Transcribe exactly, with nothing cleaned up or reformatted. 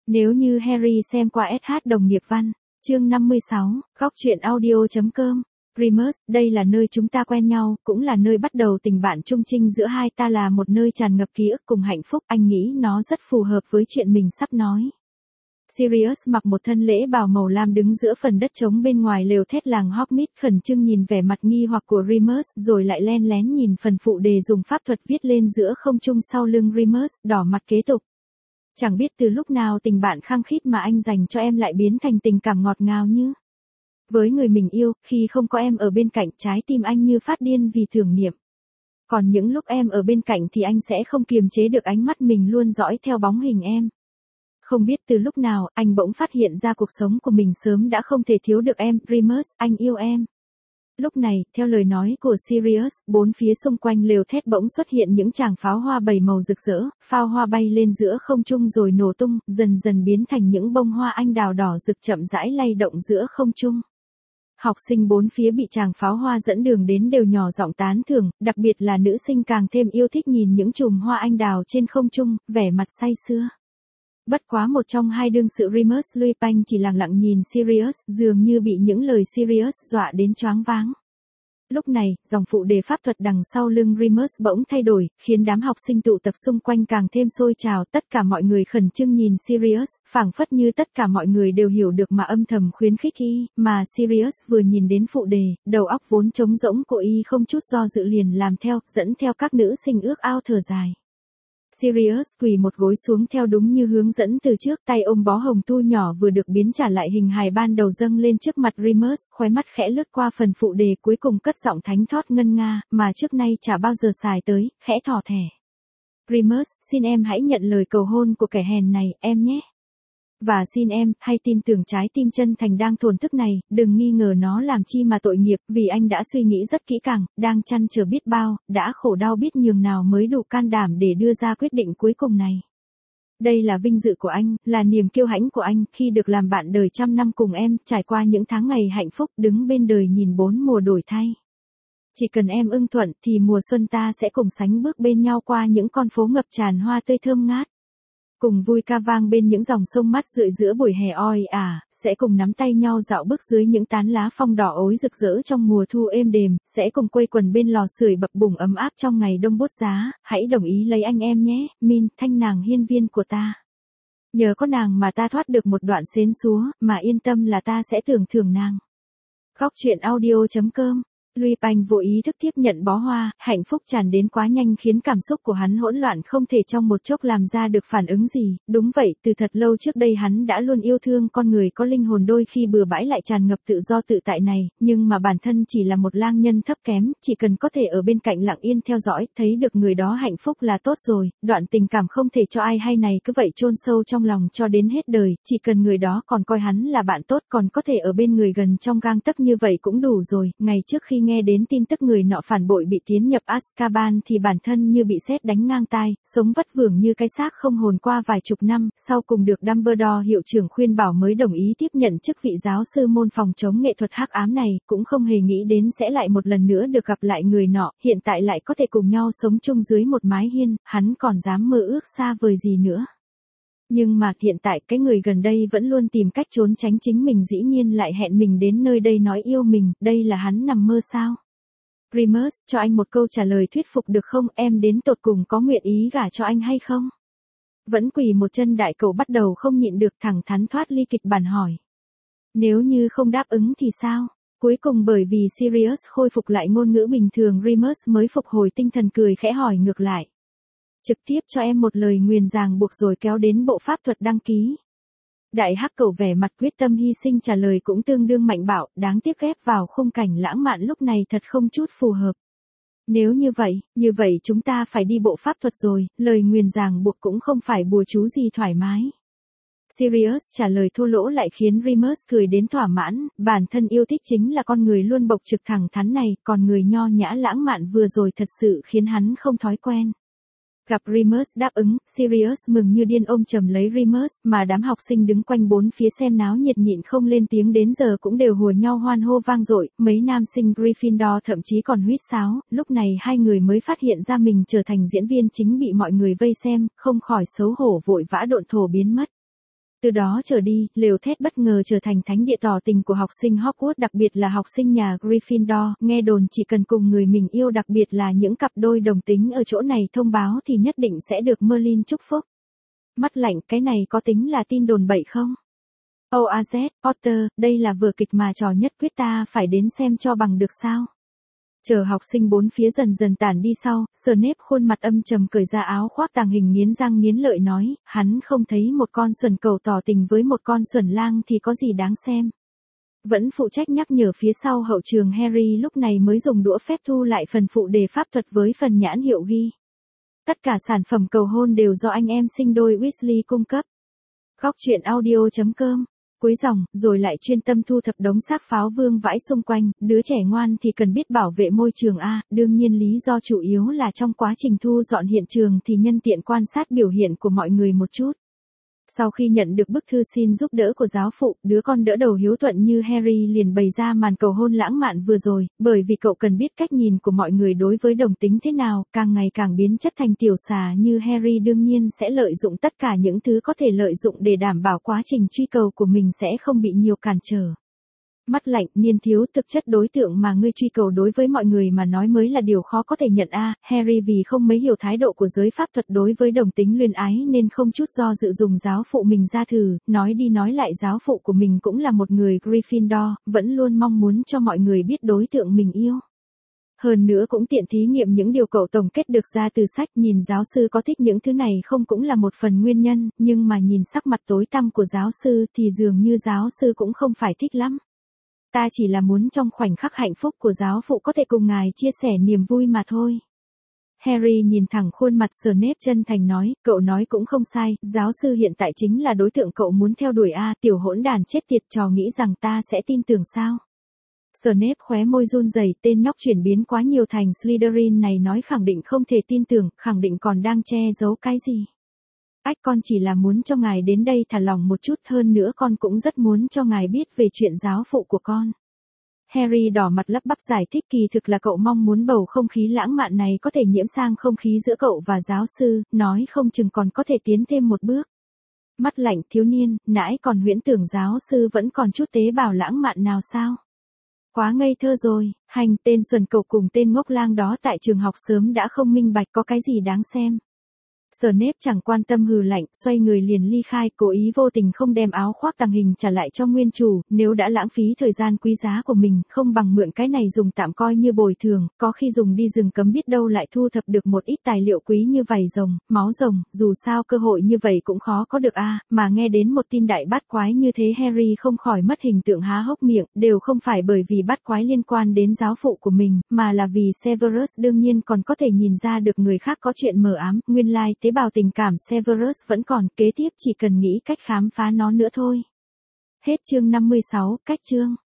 Nếu như Harry xem qua ét hát đồng nghiệp văn, chương năm mươi sáu, góc truyện audio.com. Remus, đây là nơi chúng ta quen nhau, cũng là nơi bắt đầu tình bạn chung trinh giữa hai ta, là một nơi tràn ngập ký ức cùng hạnh phúc, anh nghĩ nó rất phù hợp với chuyện mình sắp nói. Sirius mặc một thân lễ bào màu lam đứng giữa phần đất trống bên ngoài lều thét làng Hogsmeade, khẩn trương nhìn vẻ mặt nghi hoặc của Remus, rồi lại len lén nhìn phần phụ đề dùng pháp thuật viết lên giữa không trung sau lưng Remus, đỏ mặt kế tục. Chẳng biết từ lúc nào tình bạn khăng khít mà anh dành cho em lại biến thành tình cảm ngọt ngào như với người mình yêu. Khi không có em ở bên cạnh, trái tim anh như phát điên vì tưởng niệm. Còn những lúc em ở bên cạnh thì anh sẽ không kiềm chế được ánh mắt mình luôn dõi theo bóng hình em. Không biết từ lúc nào, anh bỗng phát hiện ra cuộc sống của mình sớm đã không thể thiếu được em. Remus, anh yêu em. Lúc này, theo lời nói của Sirius, bốn phía xung quanh lều thét bỗng xuất hiện những tràng pháo hoa bảy màu rực rỡ, pháo hoa bay lên giữa không trung rồi nổ tung, dần dần biến thành những bông hoa anh đào đỏ rực chậm rãi lay động giữa không trung. Học sinh bốn phía bị tràng pháo hoa dẫn đường đến đều nhỏ giọng tán thưởng, đặc biệt là nữ sinh càng thêm yêu thích nhìn những chùm hoa anh đào trên không trung, vẻ mặt say sưa. Bất quá một trong hai đương sự Remus Lupin chỉ lặng lặng nhìn Sirius, dường như bị những lời Sirius dọa đến choáng váng. Lúc này, dòng phụ đề pháp thuật đằng sau lưng Remus bỗng thay đổi, khiến đám học sinh tụ tập xung quanh càng thêm sôi trào, tất cả mọi người khẩn trương nhìn Sirius, phảng phất như tất cả mọi người đều hiểu được mà âm thầm khuyến khích y, mà Sirius vừa nhìn đến phụ đề, đầu óc vốn trống rỗng của y không chút do dự liền làm theo, dẫn theo các nữ sinh ước ao thở dài. Sirius quỳ một gối xuống theo đúng như hướng dẫn từ trước, tay ôm bó hồng thu nhỏ vừa được biến trả lại hình hài ban đầu dâng lên trước mặt Remus, khóe mắt khẽ lướt qua phần phụ đề cuối cùng cất giọng thánh thót ngân nga, mà trước nay chả bao giờ xài tới, khẽ thỏ thẻ. Remus, xin em hãy nhận lời cầu hôn của kẻ hèn này, em nhé. Và xin em, hãy tin tưởng trái tim chân thành đang thổn thức này, đừng nghi ngờ nó làm chi mà tội nghiệp, vì anh đã suy nghĩ rất kỹ càng, đang chăn trở biết bao, đã khổ đau biết nhường nào mới đủ can đảm để đưa ra quyết định cuối cùng này. Đây là vinh dự của anh, là niềm kiêu hãnh của anh, khi được làm bạn đời trăm năm cùng em, trải qua những tháng ngày hạnh phúc, đứng bên đời nhìn bốn mùa đổi thay. Chỉ cần em ưng thuận thì mùa xuân ta sẽ cùng sánh bước bên nhau qua những con phố ngập tràn hoa tươi thơm ngát. Cùng vui ca vang bên những dòng sông mát rượi giữa buổi hè oi ả, sẽ cùng nắm tay nhau dạo bước dưới những tán lá phong đỏ ối rực rỡ trong mùa thu êm đềm, sẽ cùng quây quần bên lò sưởi bập bùng ấm áp trong ngày đông buốt giá, hãy đồng ý lấy anh em nhé, Min, thanh nàng hiên viên của ta. Nhờ có nàng mà ta thoát được một đoạn xến xúa, mà yên tâm là ta sẽ tưởng thưởng nàng. Góc truyện audio.com. Lupin vô ý thức tiếp nhận bó hoa, hạnh phúc tràn đến quá nhanh khiến cảm xúc của hắn hỗn loạn không thể trong một chốc làm ra được phản ứng gì. Đúng vậy, từ thật lâu trước đây hắn đã luôn yêu thương con người có linh hồn đôi khi bừa bãi lại tràn ngập tự do tự tại này, nhưng mà bản thân chỉ là một lang nhân thấp kém, chỉ cần có thể ở bên cạnh lặng yên theo dõi, thấy được người đó hạnh phúc là tốt rồi, đoạn tình cảm không thể cho ai hay này cứ vậy chôn sâu trong lòng cho đến hết đời, chỉ cần người đó còn coi hắn là bạn tốt, còn có thể ở bên người gần trong gang tấc như vậy cũng đủ rồi. Ngày trước khi nghe đến tin tức người nọ phản bội bị tiến nhập Azkaban thì bản thân như bị sét đánh ngang tai, sống vất vưởng như cái xác không hồn qua vài chục năm, sau cùng được Dumbledore hiệu trưởng khuyên bảo mới đồng ý tiếp nhận chức vị giáo sư môn phòng chống nghệ thuật hắc ám này, cũng không hề nghĩ đến sẽ lại một lần nữa được gặp lại người nọ, hiện tại lại có thể cùng nhau sống chung dưới một mái hiên, hắn còn dám mơ ước xa vời gì nữa. Nhưng mà hiện tại cái người gần đây vẫn luôn tìm cách trốn tránh chính mình dĩ nhiên lại hẹn mình đến nơi đây nói yêu mình, đây là hắn nằm mơ sao? Remus, cho anh một câu trả lời thuyết phục được không, em đến tột cùng có nguyện ý gả cho anh hay không? Vẫn quỳ một chân đại cậu bắt đầu không nhịn được thẳng thắn thoát ly kịch bản hỏi. Nếu như không đáp ứng thì sao? Cuối cùng bởi vì Sirius khôi phục lại ngôn ngữ bình thường Remus mới phục hồi tinh thần cười khẽ hỏi ngược lại. Trực tiếp cho em một lời nguyền ràng buộc rồi kéo đến bộ pháp thuật đăng ký. Đại hắc cẩu vẻ mặt quyết tâm hy sinh trả lời cũng tương đương mạnh bạo, đáng tiếc ghép vào khung cảnh lãng mạn lúc này thật không chút phù hợp. Nếu như vậy, như vậy chúng ta phải đi bộ pháp thuật rồi, lời nguyền ràng buộc cũng không phải bùa chú gì thoải mái. Sirius trả lời thô lỗ lại khiến Remus cười đến thỏa mãn, bản thân yêu thích chính là con người luôn bộc trực thẳng thắn này, còn người nho nhã lãng mạn vừa rồi thật sự khiến hắn không thói quen. Gặp Remus đáp ứng, Sirius mừng như điên ôm chầm lấy Remus, mà đám học sinh đứng quanh bốn phía xem náo nhiệt nhịn không lên tiếng đến giờ cũng đều hùa nhau hoan hô vang dội, mấy nam sinh Gryffindor thậm chí còn huýt sáo, lúc này hai người mới phát hiện ra mình trở thành diễn viên chính bị mọi người vây xem, không khỏi xấu hổ vội vã độn thổ biến mất. Từ đó trở đi, lều thét bất ngờ trở thành thánh địa tỏ tình của học sinh Hogwarts, đặc biệt là học sinh nhà Gryffindor, nghe đồn chỉ cần cùng người mình yêu, đặc biệt là những cặp đôi đồng tính ở chỗ này thông báo thì nhất định sẽ được Merlin chúc phúc. Mắt lạnh, cái này có tính là tin đồn bậy không? ô a zét, Potter, đây là vở kịch mà trò nhất quyết ta phải đến xem cho bằng được sao? Chờ học sinh bốn phía dần dần tản đi sau, Snape khuôn mặt âm trầm cởi ra áo khoác tàng hình, nghiến răng nghiến lợi nói, hắn không thấy một con xuẩn cầu tỏ tình với một con xuẩn lang thì có gì đáng xem. Vẫn phụ trách nhắc nhở phía sau hậu trường Harry lúc này mới dùng đũa phép thu lại phần phụ đề pháp thuật với phần nhãn hiệu ghi. Tất cả sản phẩm cầu hôn đều do anh em sinh đôi Weasley cung cấp. Góc truyện audio chấm com. Cuối dòng, rồi lại chuyên tâm thu thập đống xác pháo vương vãi xung quanh, đứa trẻ ngoan thì cần biết bảo vệ môi trường a, đương nhiên lý do chủ yếu là trong quá trình thu dọn hiện trường thì nhân tiện quan sát biểu hiện của mọi người một chút. Sau khi nhận được bức thư xin giúp đỡ của giáo phụ, đứa con đỡ đầu hiếu thuận như Harry liền bày ra màn cầu hôn lãng mạn vừa rồi, bởi vì cậu cần biết cách nhìn của mọi người đối với đồng tính thế nào, càng ngày càng biến chất thành tiểu xà như Harry đương nhiên sẽ lợi dụng tất cả những thứ có thể lợi dụng để đảm bảo quá trình truy cầu của mình sẽ không bị nhiều cản trở. Mắt lạnh, niên thiếu, thực chất đối tượng mà ngươi truy cầu đối với mọi người mà nói mới là điều khó có thể nhận a. Harry vì không mấy hiểu thái độ của giới pháp thuật đối với đồng tính luyến ái nên không chút do dự dùng giáo phụ mình ra thử, nói đi nói lại giáo phụ của mình cũng là một người Gryffindor, vẫn luôn mong muốn cho mọi người biết đối tượng mình yêu. Hơn nữa cũng tiện thí nghiệm những điều cậu tổng kết được ra từ sách, nhìn giáo sư có thích những thứ này không cũng là một phần nguyên nhân, nhưng mà nhìn sắc mặt tối tăm của giáo sư thì dường như giáo sư cũng không phải thích lắm. Ta chỉ là muốn trong khoảnh khắc hạnh phúc của giáo phụ có thể cùng ngài chia sẻ niềm vui mà thôi. Harry nhìn thẳng khuôn mặt Snape chân thành nói, cậu nói cũng không sai, giáo sư hiện tại chính là đối tượng cậu muốn theo đuổi a, tiểu hỗn đàn chết tiệt, trò nghĩ rằng ta sẽ tin tưởng sao? Snape khóe môi run rẩy, tên nhóc chuyển biến quá nhiều thành Slytherin này nói khẳng định không thể tin tưởng, khẳng định còn đang che giấu cái gì. Ách, con chỉ là muốn cho ngài đến đây thả lỏng một chút, hơn nữa con cũng rất muốn cho ngài biết về chuyện giáo phụ của con. Harry đỏ mặt lắp bắp giải thích, kỳ thực là cậu mong muốn bầu không khí lãng mạn này có thể nhiễm sang không khí giữa cậu và giáo sư, nói không chừng còn có thể tiến thêm một bước. Mắt lạnh, thiếu niên, nãy còn huyễn tưởng giáo sư vẫn còn chút tế bào lãng mạn nào sao? Quá ngây thơ rồi, hành, tên xuẩn cầu cùng tên ngốc lang đó tại trường học sớm đã không minh bạch có cái gì đáng xem. Snape chẳng quan tâm hừ lạnh, xoay người liền ly khai, cố ý vô tình không đem áo khoác tàng hình trả lại cho nguyên chủ, nếu đã lãng phí thời gian quý giá của mình, không bằng mượn cái này dùng tạm coi như bồi thường, có khi dùng đi rừng cấm biết đâu lại thu thập được một ít tài liệu quý như vảy rồng, máu rồng, dù sao cơ hội như vậy cũng khó có được a, mà nghe đến một tin đại bát quái như thế Harry không khỏi mất hình tượng há hốc miệng, đều không phải bởi vì bát quái liên quan đến giáo phụ của mình, mà là vì Severus đương nhiên còn có thể nhìn ra được người khác có chuyện mờ ám, nguyên lai tế bào tình cảm Severus vẫn còn, kế tiếp chỉ cần nghĩ cách khám phá nó nữa thôi. Hết chương năm mươi sáu, cách chương.